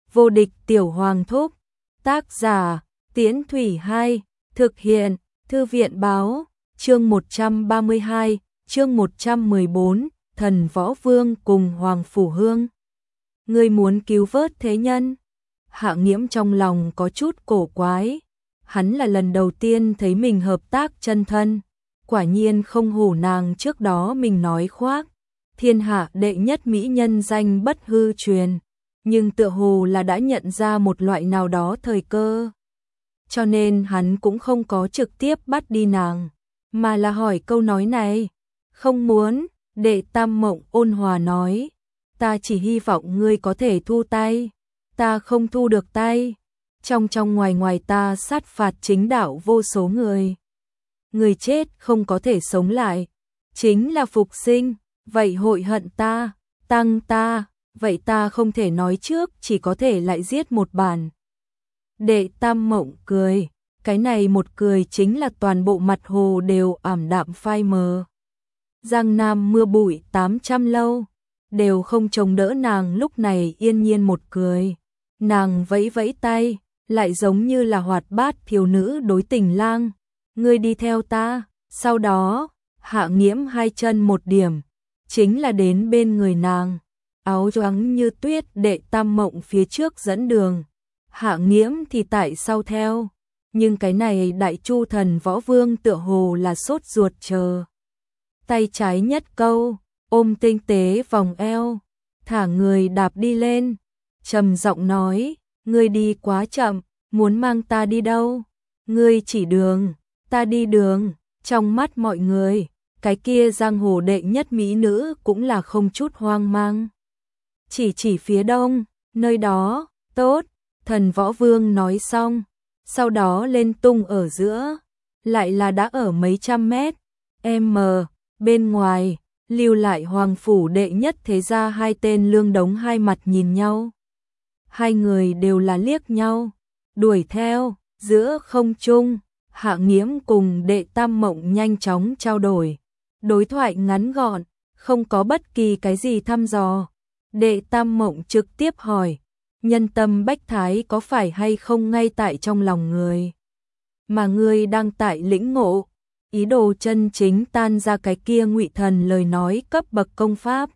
Vô địch tiểu hoàng thúc. Tác giả, Tiễn Thủy 2, thực hiện, Thư viện báo, chương 132, chương 114, Thần Võ Vương cùng Hoàng Phủ Hương. Ngươi muốn cứu vớt thế nhân? Hạ Nghiễm trong lòng có chút cổ quái. Hắn là lần đầu tiên thấy mình hợp tác chân thân. Quả nhiên không hổ nàng trước đó mình nói khoác. Thiên hạ đệ nhất mỹ nhân danh bất hư truyền. Nhưng tựa hồ là đã nhận ra một loại nào đó thời cơ. Cho nên hắn cũng không có trực tiếp bắt đi nàng, mà là hỏi câu nói này. Không muốn, Đệ Tam Mộng ôn hòa nói. Ta chỉ hy vọng ngươi có thể thu tay. Ta không thu được tay. Trong ngoài ngoài ta sát phạt chính đạo vô số người. Người chết không có thể sống lại. Chính là phục sinh. Vậy hội hận ta, tăng ta. Vậy ta không thể nói trước, chỉ có thể lại giết một bản. Đệ Tam Mộng cười. Cái này một cười chính là toàn bộ mặt hồ đều ảm đạm phai mờ. Giang Nam mưa bụi 800 lâu, đều không chống đỡ nàng lúc này yên nhiên một cười. Nàng vẫy vẫy tay, lại giống như là hoạt bát thiếu nữ đối tình lang. Ngươi đi theo ta, sau đó, Hạ Nghiễm hai chân một điểm, chính là đến bên người nàng. Áo trắng như tuyết, Đệ Tam Mộng phía trước dẫn đường. Hạ Nghiễm thì tại sau theo. Nhưng cái này Đại Chu Thần Võ Vương tựa hồ là sốt ruột chờ. Tay trái nhất câu, ôm tinh tế vòng eo, thả người đạp đi lên, trầm giọng nói, ngươi đi quá chậm, muốn mang ta đi đâu? Ngươi chỉ đường, ta đi đường. Trong mắt mọi người, cái kia giang hồ đệ nhất mỹ nữ cũng là không chút hoang mang. Chỉ phía đông, nơi đó, tốt. Thần Võ Vương nói xong, sau đó lên tung ở giữa, lại là đã ở mấy trăm mét. Bên ngoài, lưu lại Hoàng Phủ đệ nhất thế gia hai tên lương đống hai mặt nhìn nhau. Hai người đều là liếc nhau, đuổi theo, giữa không trung, Hạ Nghiễm cùng Đệ Tam Mộng nhanh chóng trao đổi. Đối thoại ngắn gọn, không có bất kỳ cái gì thăm dò. Đệ Tam Mộng trực tiếp hỏi, nhân tâm bách thái có phải hay không ngay tại trong lòng người, mà ngươi đang tại lĩnh ngộ, ý đồ chân chính tan ra cái kia ngụy thần lời nói cấp bậc công pháp.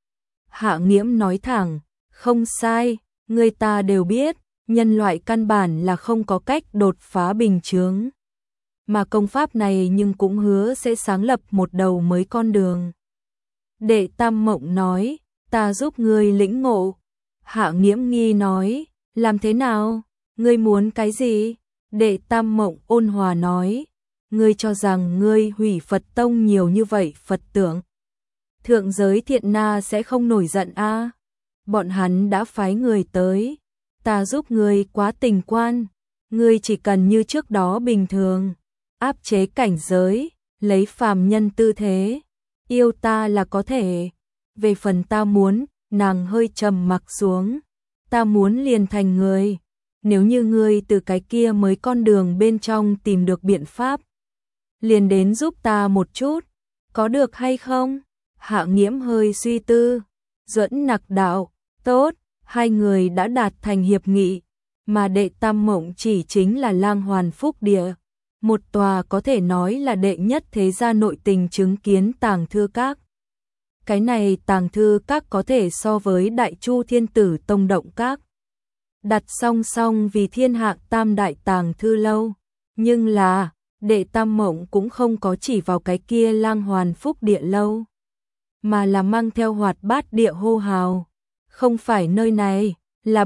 Hạ Nghiễm nói thẳng, không sai, người ta đều biết, nhân loại căn bản là không có cách đột phá bình chướng. Mà công pháp này nhưng cũng hứa sẽ sáng lập một đầu mới con đường. Đệ Tam Mộng nói, ta giúp ngươi lĩnh ngộ. Hạ Nghiễm nghi nói, làm thế nào? Ngươi muốn cái gì? Đệ Tam Mộng ôn hòa nói, ngươi cho rằng ngươi hủy Phật tông nhiều như vậy Phật tượng, thượng giới Thiện Na sẽ không nổi giận a? Bọn hắn đã phái người tới, ta giúp ngươi quá tình quan, ngươi chỉ cần như trước đó bình thường, áp chế cảnh giới, lấy phàm nhân tư thế, yêu ta là có thể. Về phần ta muốn, nàng hơi trầm mặc xuống, ta muốn liền thành người. Nếu như ngươi từ cái kia mới con đường bên trong tìm được biện pháp, liền đến giúp ta một chút, có được hay không? Hạ Nghiễm hơi suy tư, Duẫn Nặc đạo, tốt, hai người đã đạt thành hiệp nghị, mà Đệ Tam Mộng chỉ chính là Lang Hoàn Phúc Địa, một tòa có thể nói là đệ nhất thế gia nội tình chứng kiến tàng thư các. Cái này tàng thư các có thể so với Đại Chu Thiên Tử Tông Động Các, đặt song song vì thiên hạ tam đại tàng thư lâu. Nhưng là, Đệ Tam Mộng cũng không có chỉ vào cái kia Lang Hoàn Phúc Địa lâu, mà là mang theo hoạt bát địa hô hào. Không phải nơi này, là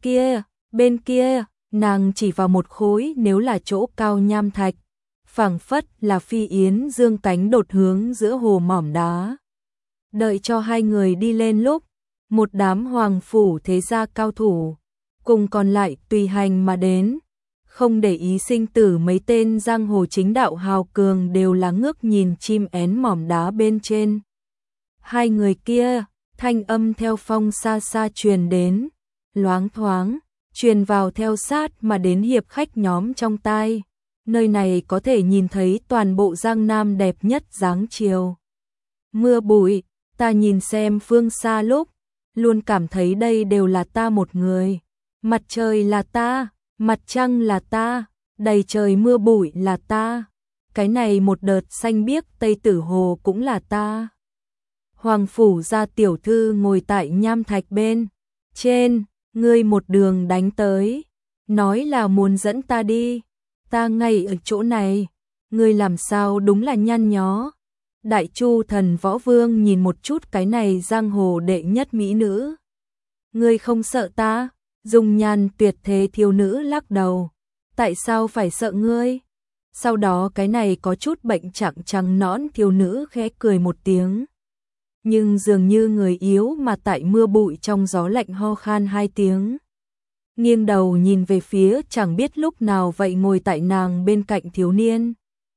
bên kia, nàng chỉ vào một khối nếu là chỗ cao nham thạch, phảng phất là phi yến dương cánh đột hướng giữa hồ mỏm đá. Đợi cho hai người đi lên lúc, một đám hoàng phủ thế gia cao thủ, cùng còn lại tùy hành mà đến, không để ý sinh tử mấy tên giang hồ chính đạo hào cường đều là ngước nhìn chim én mỏm đá bên trên. Hai người kia, thanh âm theo phong xa xa truyền đến, loáng thoáng, truyền vào theo sát mà đến hiệp khách nhóm trong tai. Nơi này có thể nhìn thấy toàn bộ Giang Nam đẹp nhất dáng chiều. Mưa bụi, ta nhìn xem phương xa lúc, luôn cảm thấy đây đều là ta một người, mặt trời là ta, mặt trăng là ta, đầy trời mưa bụi là ta, cái này một đợt xanh biếc Tây Tử Hồ cũng là ta. Hoàng phủ gia tiểu thư ngồi tại nham thạch bên trên, ngươi một đường đánh tới, nói là muốn dẫn ta đi, ta ngay ở chỗ này, ngươi làm sao đúng là nhăn nhó. Đại Chu Thần Võ Vương nhìn một chút cái này giang hồ đệ nhất mỹ nữ. Ngươi không sợ ta? Dung nhan tuyệt thế thiếu nữ lắc đầu. Tại sao phải sợ ngươi? Sau đó cái này có chút bệnh trạng trắng nõn thiếu nữ khẽ cười một tiếng. Nhưng dường như người yếu mà tại mưa bụi trong gió lạnh ho khan 2 tiếng. Nghiêng đầu nhìn về phía chẳng biết lúc nào vậy ngồi tại nàng bên cạnh thiếu niên.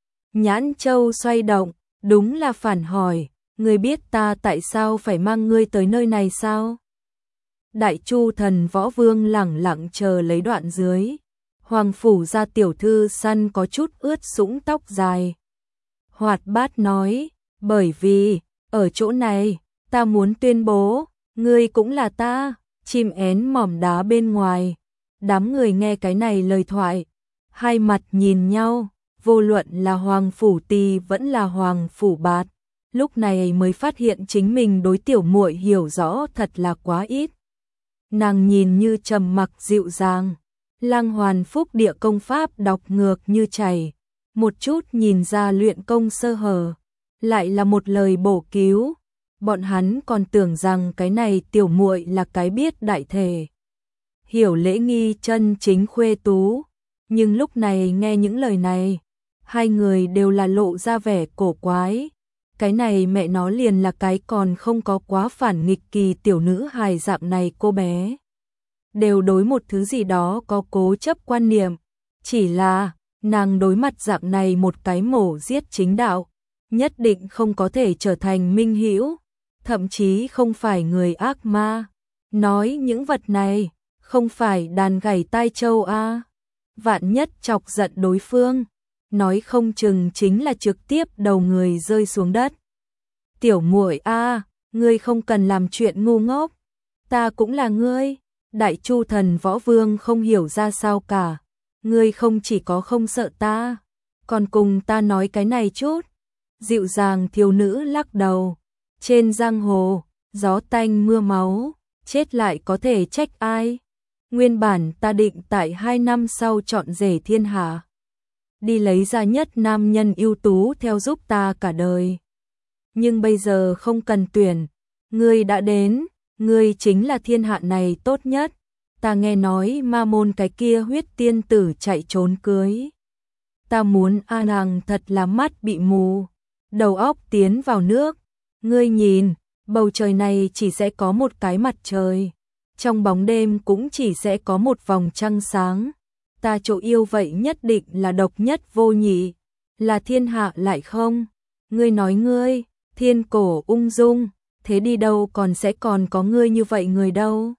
Nhãn châu xoay động, đúng là phản hỏi, ngươi biết ta tại sao phải mang ngươi tới nơi này sao? Đại Chu Thần Võ Vương lẳng lặng chờ lấy đoạn dưới. Hoàng phủ gia tiểu thư săn có chút ướt sũng tóc dài. Hoạt bát nói, bởi vì, ở chỗ này, ta muốn tuyên bố, ngươi cũng là ta, chim én mỏm đá bên ngoài. Đám người nghe cái này lời thoại, hai mặt nhìn nhau, vô luận là Hoàng phủ tỳ vẫn là Hoàng phủ bạt, lúc này mới phát hiện chính mình đối tiểu muội hiểu rõ thật là quá ít. Nàng nhìn như trầm mặc dịu dàng, Lăng Hoàn Phúc địa công pháp đọc ngược như chảy, một chút nhìn ra luyện công sơ hở, lại là một lời bổ cứu. Bọn hắn còn tưởng rằng cái này tiểu muội là cái biết đại thể, hiểu lễ nghi chân chính khuê tú, nhưng lúc này nghe những lời này, hai người đều là lộ ra vẻ cổ quái. Cái này mẹ nó liền là cái còn không có quá phản nghịch kỳ tiểu nữ hài dạng này cô bé. Đều đối một thứ gì đó có cố chấp quan niệm, chỉ là nàng đối mặt dạng này một cái mổ giết chính đạo, nhất định không có thể trở thành minh hữu, thậm chí không phải người ác ma. Nói những vật này, không phải đàn gảy tai châu a. Vạn nhất chọc giận đối phương, nói không chừng chính là trực tiếp đầu người rơi xuống đất. Tiểu muội a, ngươi không cần làm chuyện ngu ngốc, ta cũng là ngươi. Đại Chu Thần Võ Vương không hiểu ra sao cả, ngươi không chỉ có không sợ ta, còn cùng ta nói cái này chút. Dịu dàng thiếu nữ lắc đầu, trên giang hồ, gió tanh mưa máu, chết lại có thể trách ai. Nguyên bản ta định tại 2 năm sau chọn rể thiên hạ, đi lấy ra nhất nam nhân ưu tú theo giúp ta cả đời. Nhưng bây giờ không cần tuyển, ngươi đã đến, ngươi chính là thiên hạ này tốt nhất. Ta nghe nói ma môn cái kia huyết tiên tử chạy trốn cưới. Ta muốn nàng thật là mắt bị mù, đầu óc tiến vào nước. Ngươi nhìn, bầu trời này chỉ sẽ có một cái mặt trời, trong bóng đêm cũng chỉ sẽ có một vòng trăng sáng. Ta chỗ yêu vậy nhất định là độc nhất vô nhị, là thiên hạ lại không. Ngươi nói ngươi, thiên cổ ung dung, thế đi đâu còn sẽ còn có ngươi như vậy người đâu.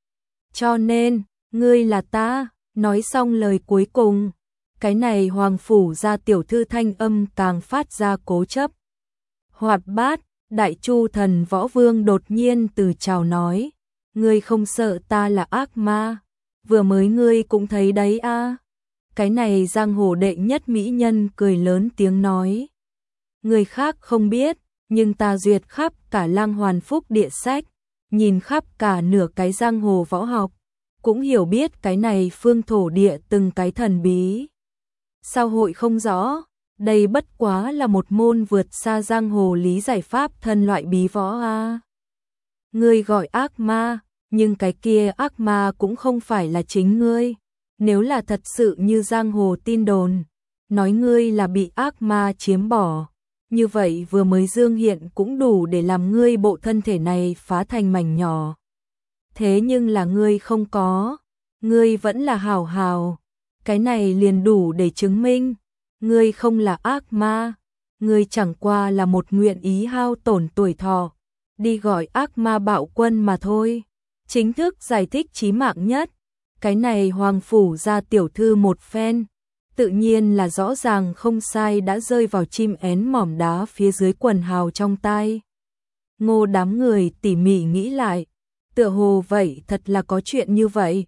Cho nên, ngươi là ta. Nói xong lời cuối cùng, cái này Hoàng phủ gia tiểu thư thanh âm càng phát ra cố chấp. Hoạt bát, Đại Chu Thần Võ Vương đột nhiên từ chào nói, ngươi không sợ ta là ác ma, vừa mới ngươi cũng thấy đấy a. Cái này giang hồ đệ nhất mỹ nhân cười lớn tiếng nói, người khác không biết, nhưng ta duyệt khắp cả Lăng Hoàn Phúc địa sách, nhìn khắp cả nửa cái giang hồ võ học, cũng hiểu biết cái này phương thổ địa từng cái thần bí. Sao hội không rõ, đây bất quá là một môn vượt xa giang hồ lý giải pháp thân loại bí võ a. Ngươi gọi ác ma, nhưng cái kia ác ma cũng không phải là chính ngươi. Nếu là thật sự như giang hồ tin đồn, nói ngươi là bị ác ma chiếm bỏ, như vậy vừa mới dương hiện cũng đủ để làm ngươi bộ thân thể này phá thành mảnh nhỏ. Thế nhưng là ngươi không có, ngươi vẫn là hảo hảo, cái này liền đủ để chứng minh, ngươi không là ác ma, ngươi chẳng qua là một nguyện ý hao tổn tuổi thọ, đi gọi ác ma bạo quân mà thôi. Chính thức giải thích chí mạng nhất, cái này Hoàng phủ gia tiểu thư một phen, tự nhiên là rõ ràng không sai đã rơi vào chim én mỏm đá phía dưới quần hào trong tai. Ngô đám người tỉ mỉ nghĩ lại, tựa hồ vậy thật là có chuyện như vậy.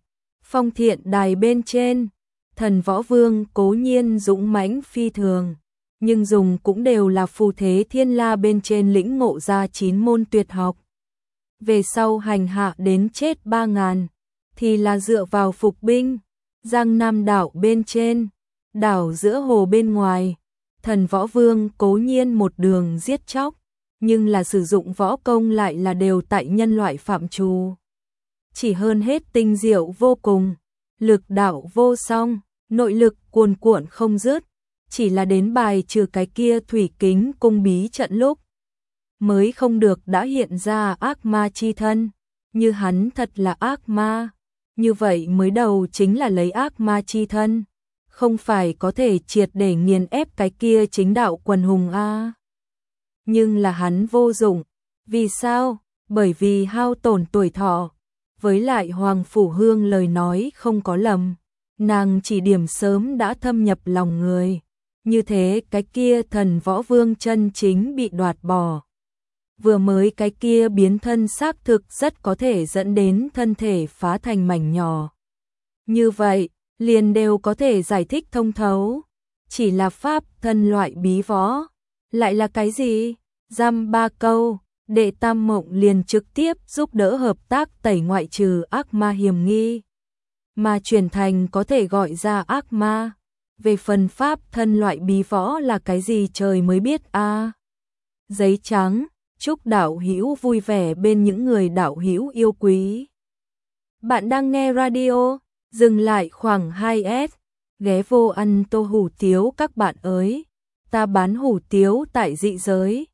Phong Thiện Đài bên trên, Thần Võ Vương cố nhiên dũng mãnh phi thường, nhưng dùng cũng đều là phù thế thiên la bên trên lĩnh ngộ ra 9 môn tuyệt học. Về sau hành hạ đến chết 3.000, thì là dựa vào phục binh. Giang Nam đảo bên trên, đảo giữa hồ bên ngoài, Thần Võ Vương cố nhiên một đường giết chóc, nhưng là sử dụng võ công lại là đều tại nhân loại phạm trù. Chỉ hơn hết tinh diệu vô cùng, lực đạo vô song, nội lực cuồn cuộn không dứt, chỉ là đến bài trừ cái kia thủy kính cung bí trận lúc mới không được đã hiện ra ác ma chi thân, như hắn thật là ác ma, như vậy mới đầu chính là lấy ác ma chi thân, không phải có thể triệt để nghiền ép cái kia chính đạo quần hùng a. Nhưng là hắn vô dụng, vì sao? Bởi vì hao tổn tuổi thọ, với lại Hoàng Phủ Hương lời nói không có lầm, nàng chỉ điểm sớm đã thâm nhập lòng người, như thế cái kia Thần Võ Vương chân chính bị đoạt bỏ. Vừa mới cái kia biến thân xác thực rất có thể dẫn đến thân thể phá thành mảnh nhỏ. Như vậy, liền đều có thể giải thích thông thấu. Chỉ là pháp thân loại bí võ. Lại là cái gì? Dăm 3 câu, Đệ Tam Mộng liền trực tiếp giúp đỡ hợp tác tẩy ngoại trừ ác ma hiểm nghi. Mà chuyển thành có thể gọi ra ác ma. Về phần pháp thân loại bí võ là cái gì trời mới biết a. Giấy trắng. Chúc đạo hữu vui vẻ bên những người đạo hữu yêu quý. Bạn đang nghe radio, dừng lại khoảng 2S, ghé vô ăn tô hủ tiếu các bạn ơi. Ta bán hủ tiếu tại dị giới.